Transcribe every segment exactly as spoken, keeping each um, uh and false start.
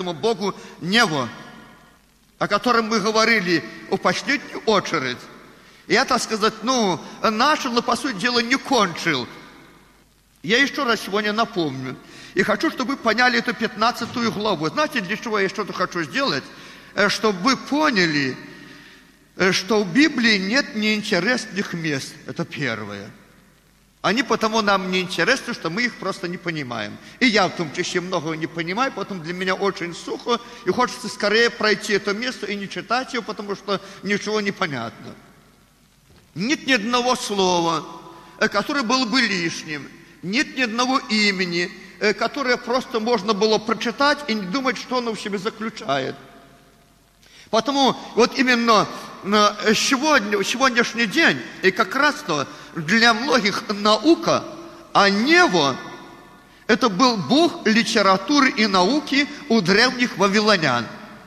этому Богу Неву, о котором мы говорили в последнюю очередь. И я, так сказать, ну, начал, но, по сути дела, не кончил. Я еще раз сегодня напомню. И хочу, чтобы вы поняли эту пятнадцатую главу. Знаете, для чего я что-то хочу сделать? Чтобы вы поняли, что в Библии нет неинтересных мест. Это первое. Они потому нам не интересны, что мы их просто не понимаем. И я в том числе многого не понимаю, поэтому для меня очень сухо, и хочется скорее пройти это место и не читать его, потому что ничего не понятно. Нет ни одного слова, которое было бы лишним. Нет ни одного имени, которое просто можно было прочитать и не думать, что оно в себе заключает. Потому вот именно сегодня, сегодняшний день, и как раз-то для многих наука, а Нево, это был бог литературы и науки у древних вавилонян.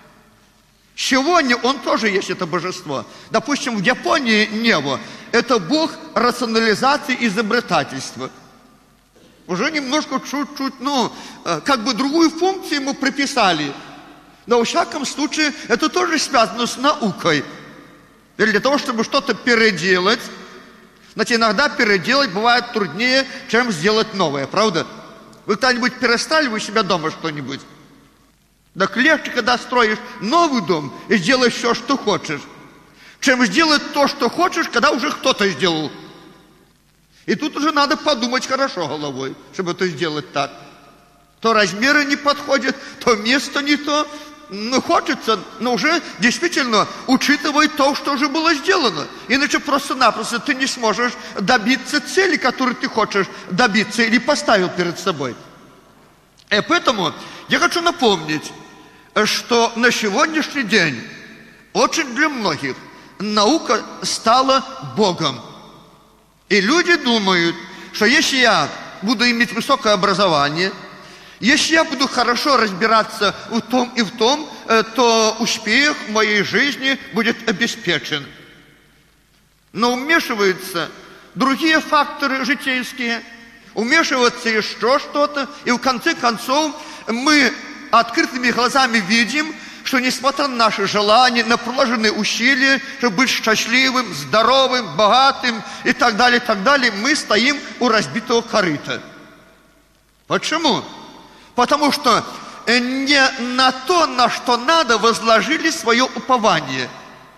Сегодня он тоже есть, это божество. Допустим, в Японии Нево – это бог рационализации и изобретательства. Уже немножко чуть-чуть, ну, как бы другую функцию ему приписали. Но, во всяком случае, это тоже связано с наукой. И для того, чтобы что-то переделать, значит, иногда переделать бывает труднее, чем сделать новое, правда? Вы когда-нибудь перестали у себя дома что-нибудь? Так легче, когда строишь новый дом и сделаешь все, что хочешь, чем сделать то, что хочешь, когда уже кто-то сделал. И тут уже надо подумать хорошо головой, чтобы это сделать так. То размеры не подходят, то место не то. Ну, хочется, но уже действительно учитывать то, что уже было сделано. Иначе просто-напросто ты не сможешь добиться цели, которую ты хочешь добиться или поставил перед собой. И поэтому я хочу напомнить, что на сегодняшний день очень для многих наука стала Богом. И люди думают, что если я буду иметь высокое образование, если я буду хорошо разбираться в том и в том, то успех в моей жизни будет обеспечен. Но вмешиваются другие факторы житейские, вмешивается еще что-то, и в конце концов мы открытыми глазами видим, что несмотря на наши желания, на приложенные усилия, чтобы быть счастливым, здоровым, богатым и так далее, и так далее, мы стоим у разбитого корыта. Почему? Потому что не на то, на что надо, возложили свое упование.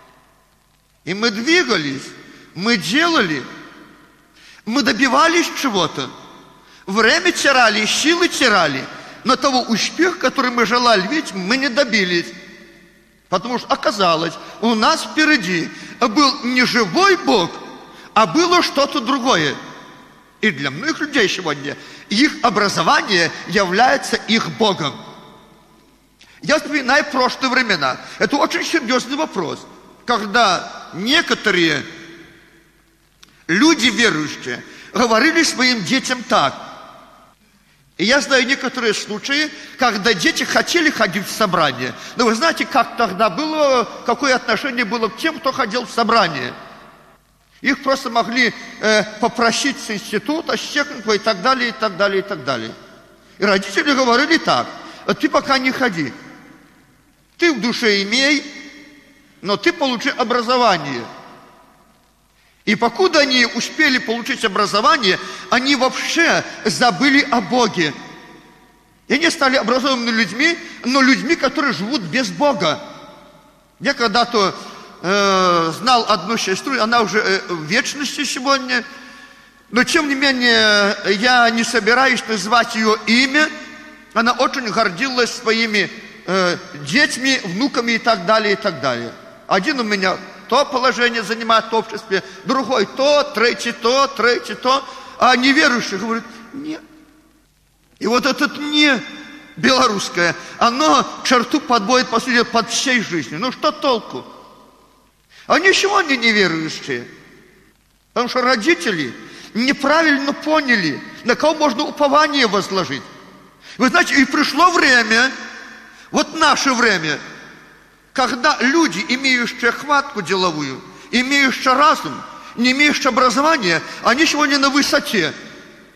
И мы двигались, мы делали, мы добивались чего-то. Время теряли, силы теряли. Но того успеха, который мы желали видеть, мы не добились. Потому что оказалось, у нас впереди был не живой Бог, а было что-то другое. И для многих людей сегодня их образование является их Богом. Я вспоминаю прошлые времена. Это очень серьезный вопрос. Когда некоторые люди верующие говорили своим детям так. И я знаю некоторые случаи, когда дети хотели ходить в собрание. Но вы знаете, как тогда было, какое отношение было к тем, кто ходил в собрание? Их просто могли э, попросить с института, с техникой и так далее, и так далее, и так далее. И родители говорили так: ты пока не ходи. Ты в душе имей, но ты получи образование. И покуда они успели получить образование, они вообще забыли о Боге. И они стали образованными людьми, но людьми, которые живут без Бога. Я когда-то э, знал одну сестру, она уже э, в вечности сегодня, но тем не менее я не собираюсь называть ее имя. Она очень гордилась своими э, детьми, внуками и так далее, и так далее. Один у меня то положение занимает в обществе, другой то, третий то, третий то. А неверующий говорит: нет. И вот этот «не» белорусское, оно черту подводит, по сути, под всей жизнью. Ну что толку? А ничего они неверующие. Потому что родители неправильно поняли, на кого можно упование возложить. Вы знаете, и пришло время, вот наше время, когда люди, имеющие хватку деловую, имеющие разум, не имеющие образования, они сегодня на высоте.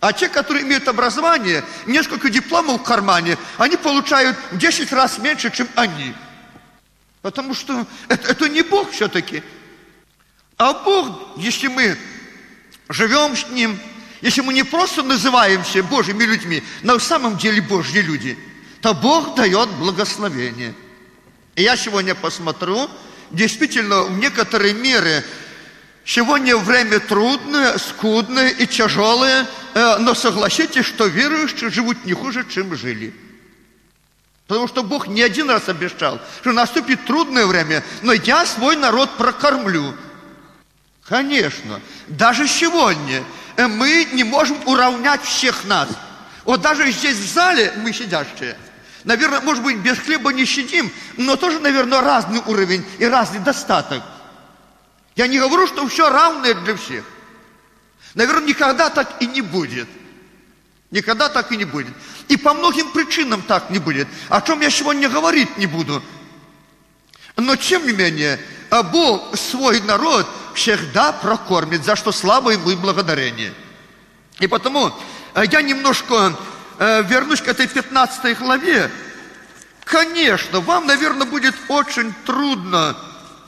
А те, которые имеют образование, несколько дипломов в кармане, они получают в десять раз меньше, чем они. Потому что это, это не Бог все-таки. А Бог, если мы живем с Ним, если мы не просто называемся Божьими людьми, но в самом деле Божьи люди, то Бог дает благословение. И я сегодня посмотрю, действительно, в некоторой мере, сегодня время трудное, скудное и тяжелое, но согласитесь, что верующие живут не хуже, чем жили. Потому что Бог не один раз обещал, что наступит трудное время, но я свой народ прокормлю. Конечно, даже сегодня мы не можем уравнять всех нас. Вот даже здесь в зале мы сидящие, наверное, может быть, без хлеба не сидим, но тоже, наверное, разный уровень и разный достаток. Я не говорю, что все равное для всех. Наверное, никогда так и не будет. Никогда так и не будет. И по многим причинам так не будет. О чем я сегодня говорить не буду. Но, тем не менее, Бог свой народ всегда прокормит, за что слава Ему и благодарение. И потому я немножко вернусь к этой пятнадцатой главе. Конечно, вам, наверное, будет очень трудно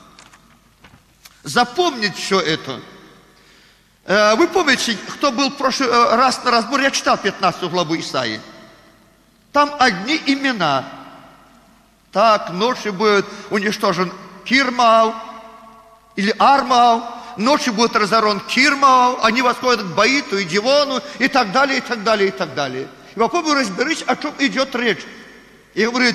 запомнить все это. Вы помните, кто был в прошлый раз на разборе, я читал пятнадцатую главу Исаии. Там одни имена. Так, ночью будет уничтожен Кирмау или Армау, ночью будет разорен Кирмау, они восходят к Баиту и Дивону и так далее, и так далее, и так далее. И попробуй разберись, о чем идет речь. И говорит,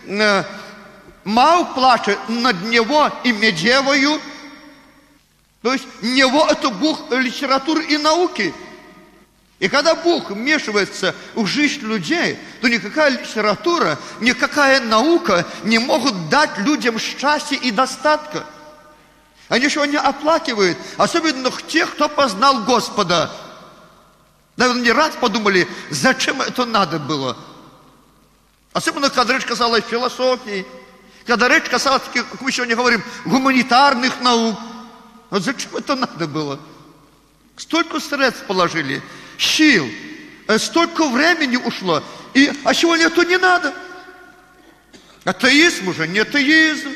Мау плачет над него и Медевою. То есть него это Бог литературы и науки. И когда Бог вмешивается в жизнь людей, то никакая литература, никакая наука не могут дать людям счастья и достатка. Они сегодня оплакивают, особенно тех, кто познал Господа. Наверное, не раз подумали, зачем это надо было. Особенно, когда речь касалась философии, когда речь касалась, как мы сегодня говорим, гуманитарных наук. Вот зачем это надо было? Столько средств положили, сил, столько времени ушло. И, а сегодня это не надо. Атеизм уже не атеизм.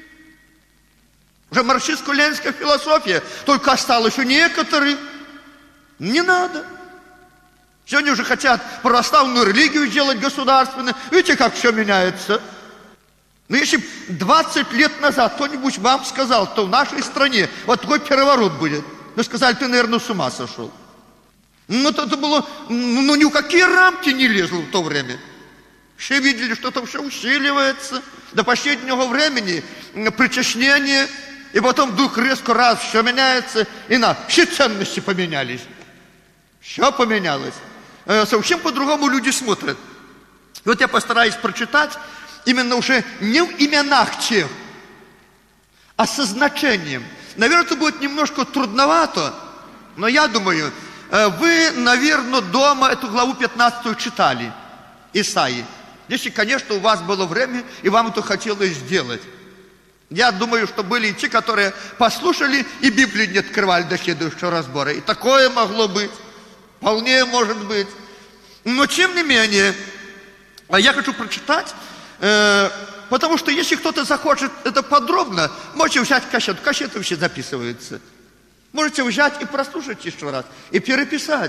Уже марксистско-ленинская философия, только осталось у некоторых. Не надо. Сегодня уже хотят православную религию сделать государственной. Видите, как все меняется? Но если бы двадцать лет назад кто-нибудь вам сказал, что в нашей стране вот такой переворот будет, вы сказали, ты, наверное, с ума сошел. Ну, это было, ну, ни в какие рамки не лезло в то время. Все видели, что это все усиливается. До последнего времени причащение, и потом вдруг резко раз все меняется, и на, все ценности поменялись. Все поменялось. Совсем по-другому люди смотрят. И вот я постараюсь прочитать именно уже не в именах тех, а со значением. Наверное, это будет немножко трудновато, но я думаю, вы, наверное, дома эту главу пятнадцатую читали, Исаии. Если, конечно, у вас было время, и вам это хотелось сделать. Я думаю, что были и те, которые послушали, и Библию не открывали до следующего разбора. И такое могло быть, вполне может быть. Но, тем не менее, я хочу прочитать, потому что если кто-то захочет это подробно, можете взять кассету. Кассеты все записываются. Можете взять и прослушать еще раз, и переписать.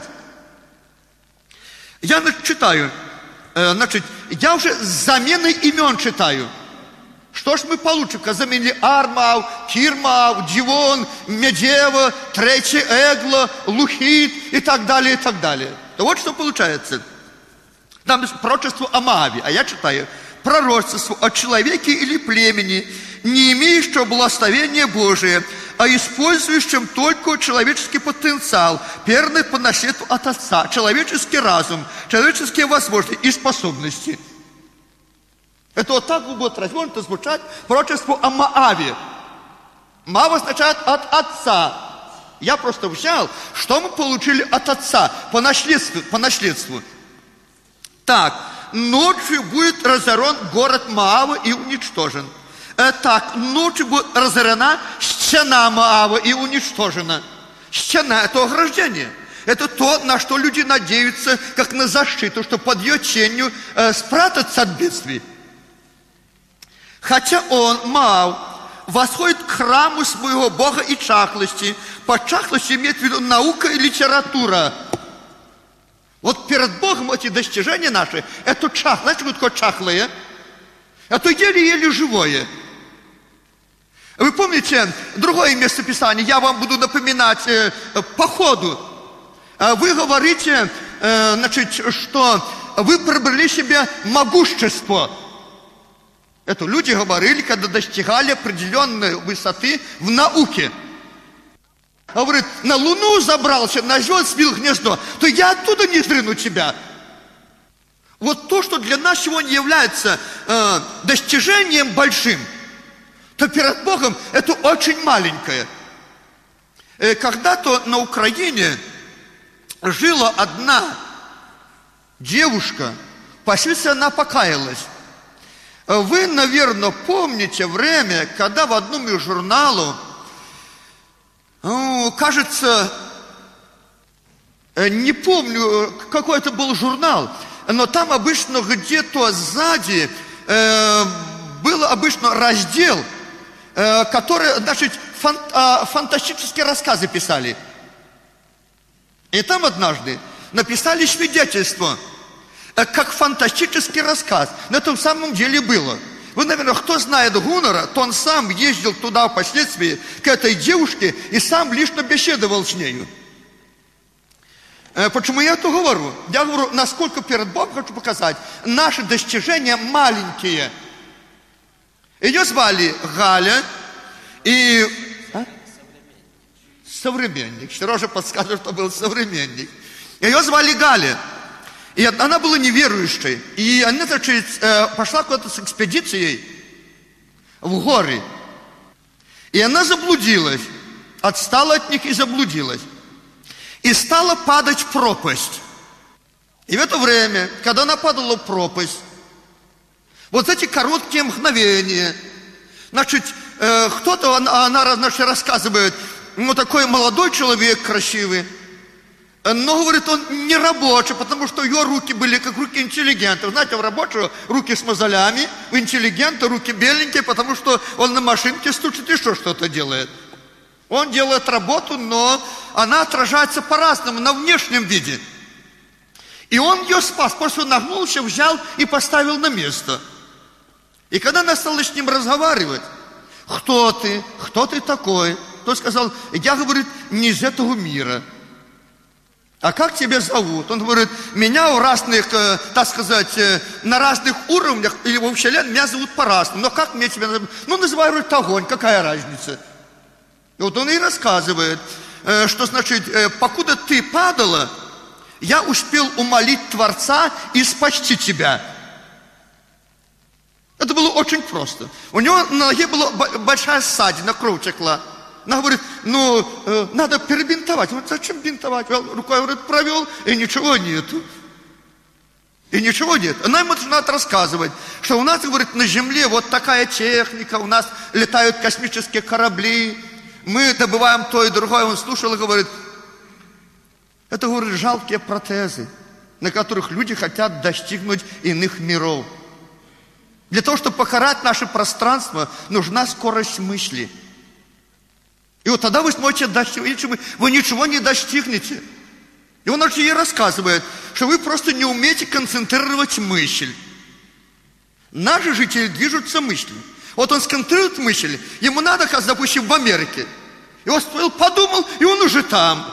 Я читаю. Значит, я уже с заменой имен читаю. Что ж мы получим, когда заменили Армау, Кирмау, Дивон, Медева, Третий Эгло, Лухит и так далее, и так далее. То вот что получается. Там пророчество о Моаве, а я читаю. Пророчество о человеке или племени, не имеющего благословения Божие, а использующем только человеческий потенциал, перный по наследству от Отца, человеческий разум, человеческие возможности и способности. Это вот так будет развернуто звучать пророчество о Моаве. Моав означает от Отца. Я просто взял, что мы получили от Отца по наследству. По наследству. Так, ночью будет разорен город Моава и уничтожен. Так, ночью будет разорена стена Моава и уничтожена. Стена – это ограждение. Это то, на что люди надеются, как на защиту, что под ее тенью э, спрятаться от бедствий. Хотя он, Маав, восходит к храму своего Бога и чахлости. Под чахлостью имеет в виду наука и литература. Вот перед Богом эти достижения наши, это чахлое. Знаете, что такое чахлое? Это еле-еле живое. Вы помните другое место Писания? Я вам буду напоминать э, по ходу. Вы говорите, э, значит, что вы приобрели себе могущество. Это люди говорили, когда достигали определенной высоты в науке. Говорит, на Луну забрался, на звезд свил гнездо, то я оттуда не сдвину тебя. Вот то, что для нас сегодня является э, достижением большим, то перед Богом это очень маленькое. Э, когда-то на Украине жила одна девушка, впоследствии она покаялась. Вы, наверное, помните время, когда в одном из журналов, ну, кажется, не помню, какой это был журнал, но там обычно где-то сзади э, был обычно раздел, э, который, значит, фан, э, фантастические рассказы писали. И там однажды написали свидетельство, э, как фантастический рассказ. Но это в самом деле было. Вы, наверное, кто знает Гуннера, то он сам ездил туда впоследствии к этой девушке и сам лично беседовал с нею. Почему я это говорю? Я говорю, насколько перед Богом хочу показать, наши достижения маленькие. Ее звали Галя и... А? Современник. Сережа подсказывает, что был современник. Ее звали Галя. И она была неверующей. И она, значит, пошла куда-то с экспедицией в горы. И она заблудилась. Отстала от них и заблудилась. И стала падать в пропасть. И в это время, когда она падала в пропасть, вот эти короткие мгновения, значит, э, кто-то, она, она значит, рассказывает, ну, такой молодой человек красивый, но, говорит, он не рабочий, потому что ее руки были как руки интеллигента. Знаете, у рабочего руки с мозолями, у интеллигента руки беленькие, потому что он на машинке стучит и что что-то делает. Он делает работу, но она отражается по-разному, на внешнем виде. И он ее спас, просто нагнулся, взял и поставил на место. И когда она стала с ним разговаривать, кто ты, кто ты такой, то сказал, я, говорит, не из этого мира. А как тебя зовут? Он говорит, меня у разных, э, так сказать, э, на разных уровнях, или вообще меня зовут по-разному. Но как мне тебя называют? Ну, называй, говорит, огонь, какая разница? И вот он и рассказывает, э, что значит, э, покуда ты падала, я успел умолить Творца и спасти тебя. Это было очень просто. У него на ноге была большая ссадина, кровь текла. Она говорит, ну, э, надо перебинтовать. Он говорит, зачем бинтовать? Рукой, говорит, провел, и ничего нету. И ничего нет. Она ему начинает рассказывать, что у нас, говорит, на земле вот такая техника, у нас летают космические корабли, мы добываем то и другое. Он слушал и говорит, это, говорит, жалкие протезы, на которых люди хотят достигнуть иных миров. Для того, чтобы покорять наше пространство, нужна скорость мысли. И вот тогда вы сможете достигнуть, вы ничего не достигнете. И он ей рассказывает, что вы просто не умеете концентрировать мысль. Наши жители движутся мыслью. Вот он сконцентрирует мысль, ему надо, как, допустим, в Америке. И он подумал, и он уже там.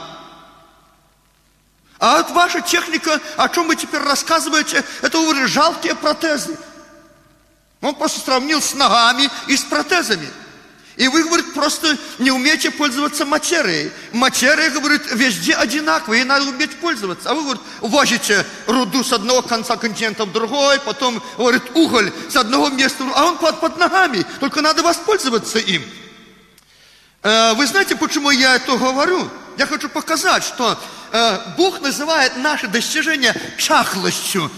А вот ваша техника, о чем вы теперь рассказываете, это, говорит, жалкие протезы. Он просто сравнил с ногами и с протезами. И вы, говорит, просто не умеете пользоваться материей. Материя, говорит, везде одинаковая, ей надо уметь пользоваться. А вы, говорит, возите руду с одного конца континента в другой, потом, говорит, уголь с одного места, а он под, под ногами, только надо воспользоваться им. Э, вы знаете, почему я это говорю? Я хочу показать, что э, Бог называет наши достижения чахлостью.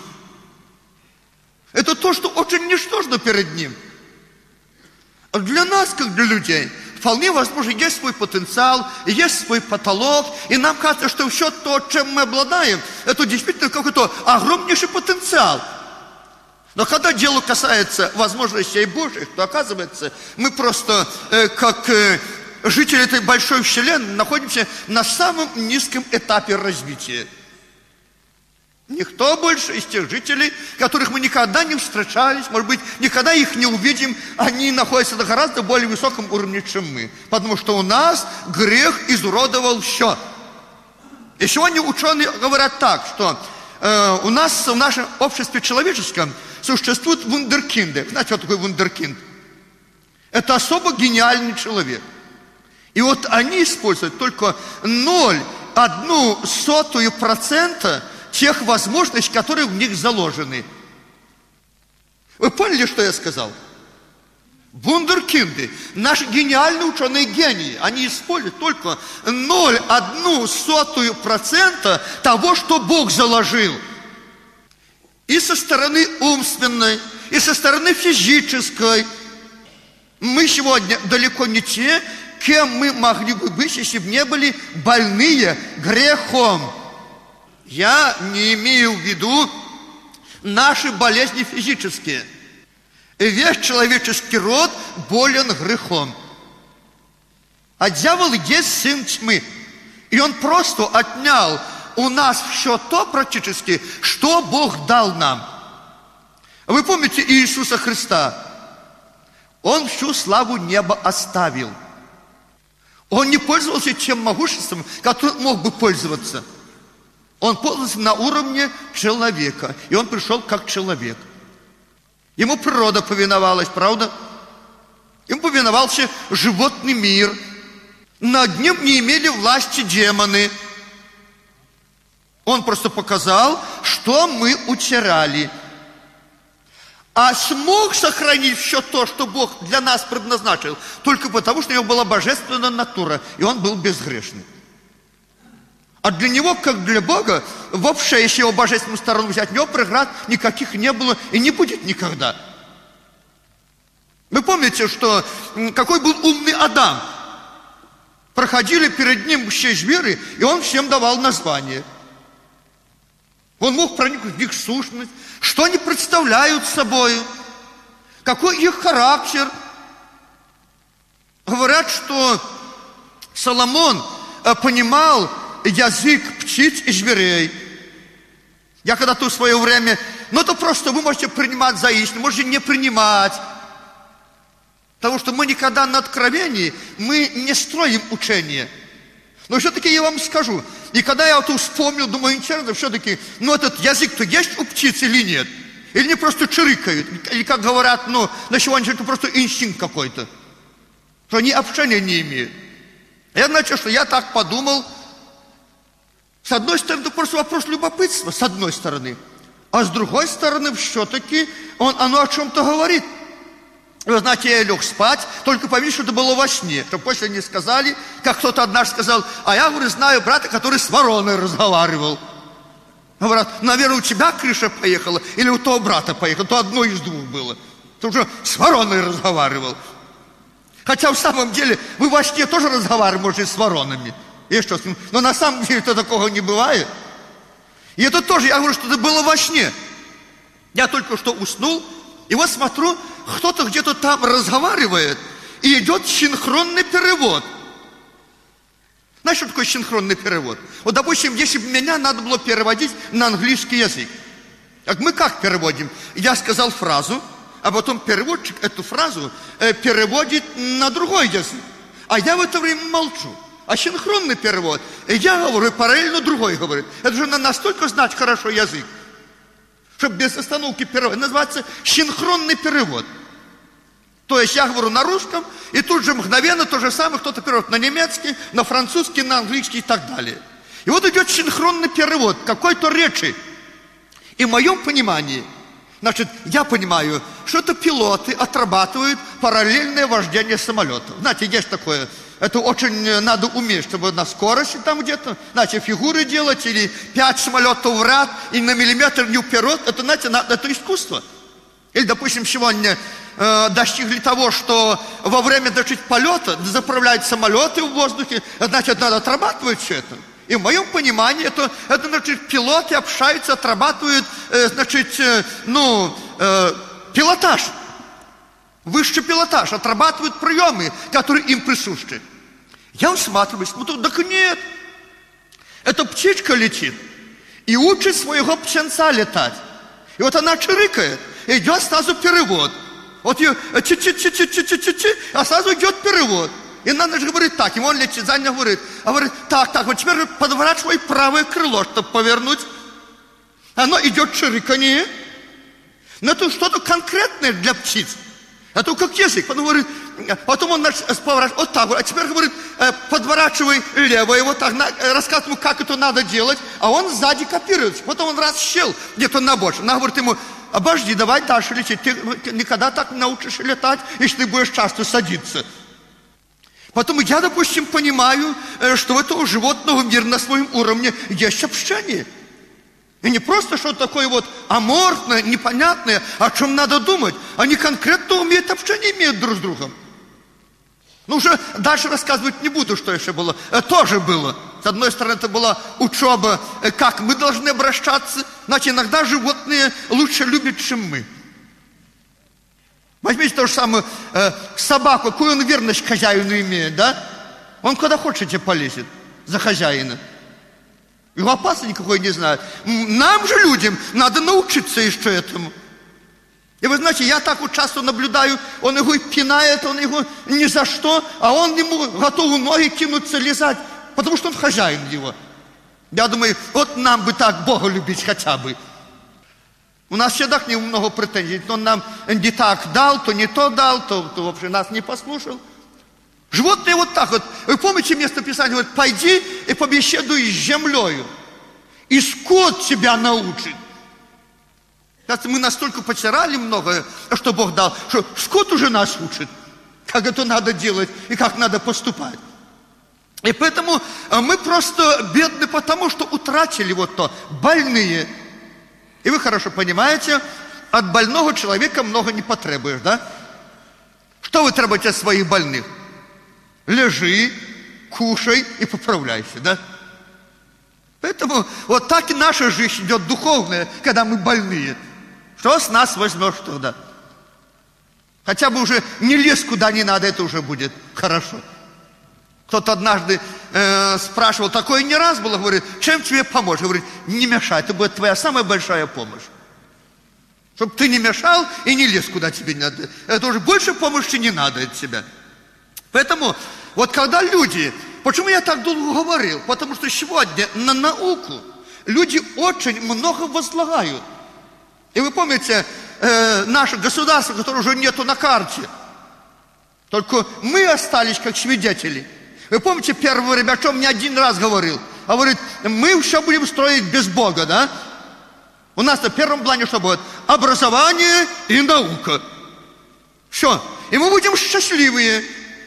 Это то, что очень ничтожно перед Ним. Для нас, как для людей, вполне возможно, есть свой потенциал, есть свой потолок, и нам кажется, что все то, чем мы обладаем, это действительно какой-то огромнейший потенциал. Но когда дело касается возможностей Божьих, то оказывается, мы просто, э, как э, жители этой большой вселенной, находимся на самом низком этапе развития. Никто больше из тех жителей, которых мы никогда не встречались, может быть, никогда их не увидим, они находятся на гораздо более высоком уровне, чем мы. Потому что у нас грех изуродовал все. И сегодня ученые говорят так, что э, у нас в нашем обществе человеческом существуют вундеркинды. Знаете, что такое вундеркинд? Это особо гениальный человек. И вот они используют только ноль целых одну сотую процента тех возможностей, которые в них заложены. Вы поняли, что я сказал? Вундеркинды, наши гениальные ученые гении, они используют только ноль целых одну сотую процента того, что Бог заложил. И со стороны умственной, и со стороны физической. Мы сегодня далеко не те, кем мы могли бы быть, если бы не были больные грехом. Я не имею в виду наши болезни физические. Весь человеческий род болен грехом. А дьявол есть сын тьмы. И он просто отнял у нас все то практически, что Бог дал нам. Вы помните Иисуса Христа? Он всю славу неба оставил. Он не пользовался тем могуществом, которым мог бы пользоваться. Он пользовался на уровне человека. И он пришел как человек. Ему природа повиновалась, правда? Ему повиновался животный мир. Над ним не имели власти демоны. Он просто показал, что мы утеряли. А смог сохранить все то, что Бог для нас предназначил, только потому, что у него была божественная натура, и он был безгрешный. А для него, как для Бога, вообще, если его божественную сторону взять, у него преград никаких не было и не будет никогда. Вы помните, что какой был умный Адам? Проходили перед ним все звери, и он всем давал название. Он мог проникнуть в их сущность, что они представляют собой, какой их характер. Говорят, что Соломон понимал язык птиц и зверей. Я когда-то в свое время, ну это просто вы можете принимать за истину, можете не принимать. Потому что мы никогда на откровении, мы не строим учение. Но все-таки я вам скажу, и когда я это вспомнил, думаю, интересно, все-таки, ну этот язык-то есть у птиц или нет? Или не просто чирикают? Или как говорят, ну, на сегодня это просто инстинкт какой-то. Что они общения не имеют. Я, значит, что я так подумал. С одной стороны, это просто вопрос любопытства, с одной стороны. А с другой стороны, все-таки он, оно о чем-то говорит. Вы знаете, я лег спать, только помните, что это было во сне. Чтобы после не сказали, как кто-то однажды сказал, а я, говорю, знаю брата, который с вороной разговаривал. Говорят, наверное, у тебя крыша поехала, или у того брата поехала, то одно из двух было. Ты уже с вороной разговаривал. Хотя в самом деле вы во сне тоже разговариваете, может, с воронами. И что с ним? Но на самом деле это такого не бывает. И это тоже, я говорю, что это было во сне. Я только что уснул, и вот смотрю, кто-то где-то там разговаривает, и идет синхронный перевод. Знаешь, что такое синхронный перевод? Вот, допустим, если бы меня надо было переводить на английский язык. Так мы как переводим? Я сказал фразу, а потом переводчик эту фразу э, переводит на другой язык. А я в это время молчу. А синхронный перевод, я говорю, параллельно другой говорит. Это же надо настолько знать хорошо язык, чтобы без остановки перевод. Называется синхронный перевод. То есть я говорю на русском, и тут же мгновенно то же самое, кто-то переводит на немецкий, на французский, на английский и так далее. И вот идет синхронный перевод какой-то речи. И в моем понимании, значит, я понимаю, что это пилоты отрабатывают параллельное вождение самолета. Знаете, есть такое, это очень надо уметь, чтобы на скорости там где-то, знаете, фигуры делать, или пять самолетов в ряд, и на миллиметр не вперед, это, знаете, это искусство. Или, допустим, сегодня э, достигли того, что во время, значит, полета заправляют самолеты в воздухе, значит, надо отрабатывать все это. И в моем понимании, это, это значит, пилоты общаются, отрабатывают, э, значит, э, ну, э, пилотаж, высший пилотаж, отрабатывают приемы, которые им присущи. Я усматриваюсь, ну, так нет. Эта птичка летит и учит своего птенца летать. И вот она чирикает, и идет сразу перевод. Вот ее чи-чи-чи-чи-чи-чи-чи, а сразу идет перевод. И надо же говорить так, и он летит, за ним говорит, а говорит, так, так, вот теперь подворачивай правое крыло, чтобы повернуть. Оно идет чириканье. Но это что-то конкретное для птиц. Это как язык. Потом говорит, потом он поворачивает, вот так, а теперь говорит, подворачивай левое, вот так, рассказывает ему, как это надо делать, а он сзади копирует. Потом он раз сел где-то на бочку. Она говорит ему, обожди, давай дальше лететь. Ты никогда так не научишься летать, если ты будешь часто садиться. Потом я, допустим, понимаю, что у этого животного мира на своем уровне есть общение. И не просто что-то такое вот аморфное, непонятное, о чем надо думать. Они конкретно умеют общение, имеют друг с другом. Ну, уже дальше рассказывать не буду, что еще было. Тоже было. С одной стороны, это была учеба, как мы должны обращаться. Значит, иногда животные лучше любят, чем мы. Возьмите то же самое, э, собаку, какую он верность хозяину имеет, да? Он куда хочете полезет за хозяина. Его опасности никакой не знает. Нам же, людям, надо научиться еще этому. И вы знаете, я так вот часто наблюдаю, он его пинает, он его ни за что, а он ему готов ноги кинуться, лизать, потому что он хозяин его. Я думаю, вот нам бы так Бога любить хотя бы. У нас всегда к нему много претензий. Он нам не так дал, то не то дал, то, то вообще нас не послушал. Животные вот так вот. Вы помните место Писания? Говорит, пойди и побеседуй с землею. И скот тебя научит. Мы настолько потеряли многое, что Бог дал, что скот уже нас учит, как это надо делать и как надо поступать. И поэтому мы просто бедны, потому что утратили вот то, больные. И вы хорошо понимаете, от больного человека много не потребуешь, да? Что вы требуете от своих больных? Лежи, кушай и поправляйся, да? Поэтому вот так и наша жизнь идет духовная, когда мы больные. Что с нас возьмешь тогда? Хотя бы уже не лезь куда не надо, это уже будет хорошо. Кто-то однажды э, спрашивал, такое не раз было, говорит, чем тебе помочь? Говорит, не мешай, это будет твоя самая большая помощь. Чтобы ты не мешал и не лез куда тебе не надо. Это уже больше помощи не надо от тебя. Поэтому, вот когда люди, почему я так долго говорил? Потому что сегодня на науку люди очень много возлагают. И вы помните, э, наше государство, которое уже нету на карте, только мы остались как свидетели. Вы помните, первый ребячок мне один раз говорил, а говорит, мы все будем строить без Бога, да? У нас на первом плане что будет? Образование и наука. Все. И мы будем счастливые.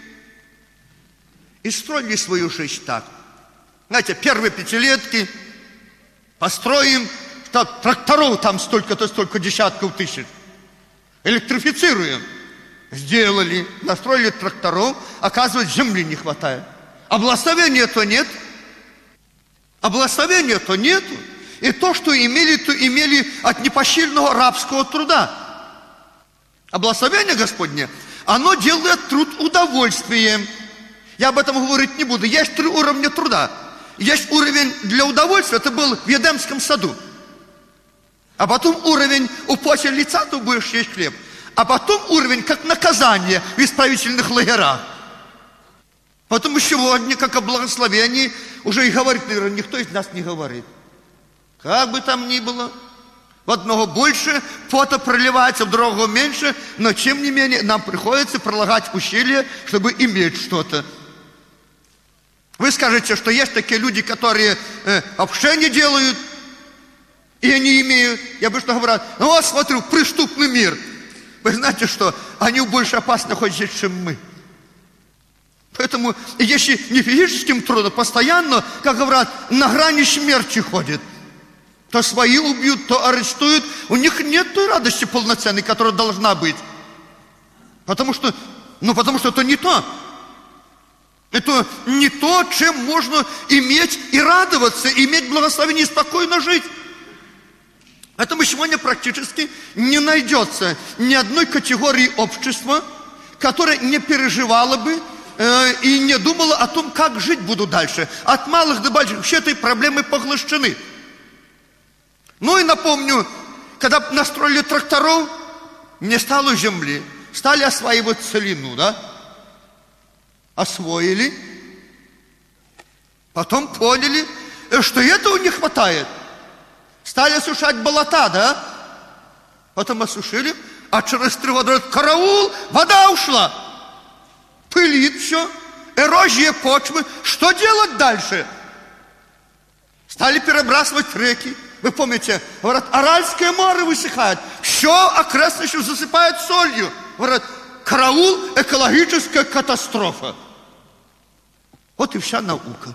И строили свою жизнь так. Знаете, первые пятилетки построим, что тракторов там столько-то, столько десятков тысяч. Электрифицируем. Сделали, настроили тракторов, оказывается, земли не хватает. А благословения-то нет. А благословения-то нету. И то, что имели, то имели от непосильного рабского труда. А благословение Господне, оно делает труд удовольствием. Я об этом говорить не буду. Есть три уровня труда. Есть уровень для удовольствия, это был в Едемском саду. А потом уровень у поте лица, ты будешь есть хлеб. А потом уровень как наказание в исправительных лагерях. Потому сегодня, как о благословении, уже и говорит, наверное, никто из нас не говорит. Как бы там ни было, в одного больше пота проливается, в другого меньше, но тем не менее нам приходится прилагать усилия, чтобы иметь что-то. Вы скажете, что есть такие люди, которые э, вообще не делают, и они имеют, я бы что говорю, ну вот смотрю, преступный мир. Вы знаете что, они больше опасно ходят, чем мы. Поэтому, если не физическим трудом, постоянно, как говорят, на грани смерти ходят. То свои убьют, то арестуют. У них нет той радости полноценной, которая должна быть. Потому что, ну, потому что это не то. Это не то, чем можно иметь и радоваться, иметь благословение и спокойно жить. Поэтому сегодня практически не найдется ни одной категории общества, которая не переживала бы э, и не думала о том, как жить буду дальше. От малых до больших все этой проблемой поглощены. Ну и напомню, когда настроили тракторов, не стало земли, стали осваивать целину, да? Освоили, потом поняли, что этого не хватает. Стали осушать болота, да? Потом осушили, а через три года караул, вода ушла. Пылит все, эрозия почвы. Что делать дальше? Стали перебрасывать реки. Вы помните, говорят, Аральское море высыхает. Все окрестности засыпает солью. Говорят, караул, экологическая катастрофа. Вот и вся наука.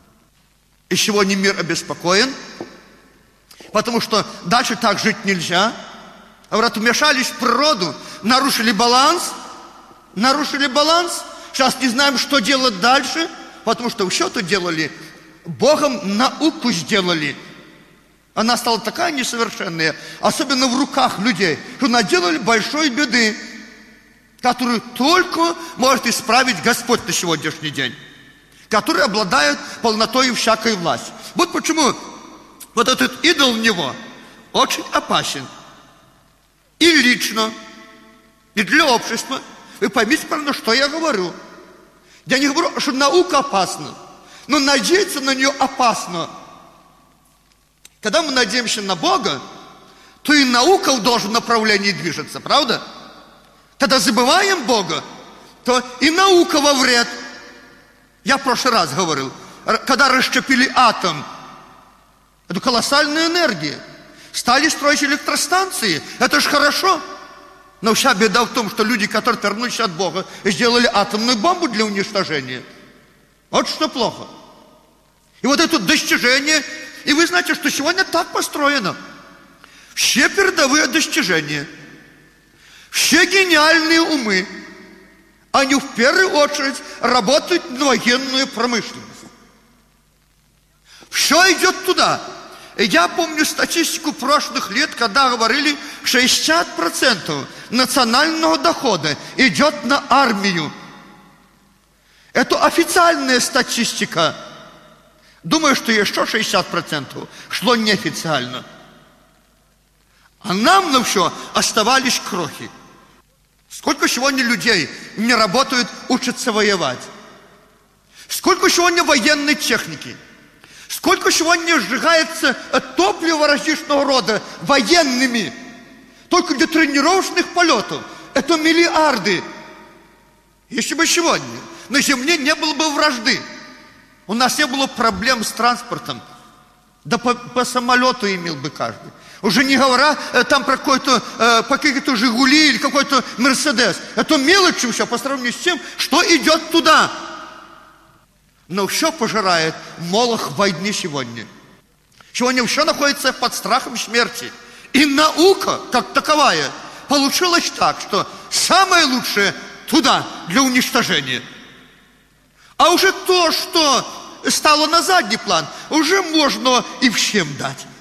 И сегодня мир обеспокоен, потому что дальше так жить нельзя. Говорят, вмешались в природу, нарушили баланс, нарушили баланс. Сейчас не знаем, что делать дальше, потому что все это делали, Богом науку сделали. Она стала такая несовершенная, особенно в руках людей, что наделали большой беды, которую только может исправить Господь на сегодняшний день, который обладает полнотой всякой власти. Вот почему вот этот идол в него очень опасен. И лично, и для общества. Вы поймите правильно, что я говорю. Я не говорю, что наука опасна, но надеяться на нее опасно. Когда мы надеемся на Бога, то и наука в должном направлении движется, правда? Когда забываем Бога, то и наука во вред. Я в прошлый раз говорил, когда расщепили атом, это колоссальная энергия. Стали строить электростанции, это же хорошо. Но вся беда в том, что люди, которые отвернулись от Бога, сделали атомную бомбу для уничтожения. Вот что плохо. И вот это достижение, и вы знаете, что сегодня так построено. Все передовые достижения, все гениальные умы, они в первую очередь работают на военную промышленность. Все идет туда. Я помню статистику прошлых лет, когда говорили, шестьдесят процентов национального дохода идет на армию. Это официальная статистика. Думаю, что еще шестьдесят процентов шло неофициально. А нам на все оставались крохи. Сколько сегодня людей не работают, учатся воевать? Сколько сегодня военной техники? Сколько сегодня сжигается топлива различного рода военными? Только для тренировочных полетов. Это миллиарды. Если бы сегодня на земле не было бы вражды, у нас не было проблем с транспортом, да по, по самолету имел бы каждый. Уже не говоря э, там про какой-то, э, по какие-то Жигули или какой-то Мерседес. Это мелочи все по сравнению с тем, что идет туда. Но все пожирает молох войны сегодня. Сегодня все находится под страхом смерти. И наука, как таковая, получилась так, что самое лучшее туда, для уничтожения. А уже то, что стало на задний план, уже можно и всем дать.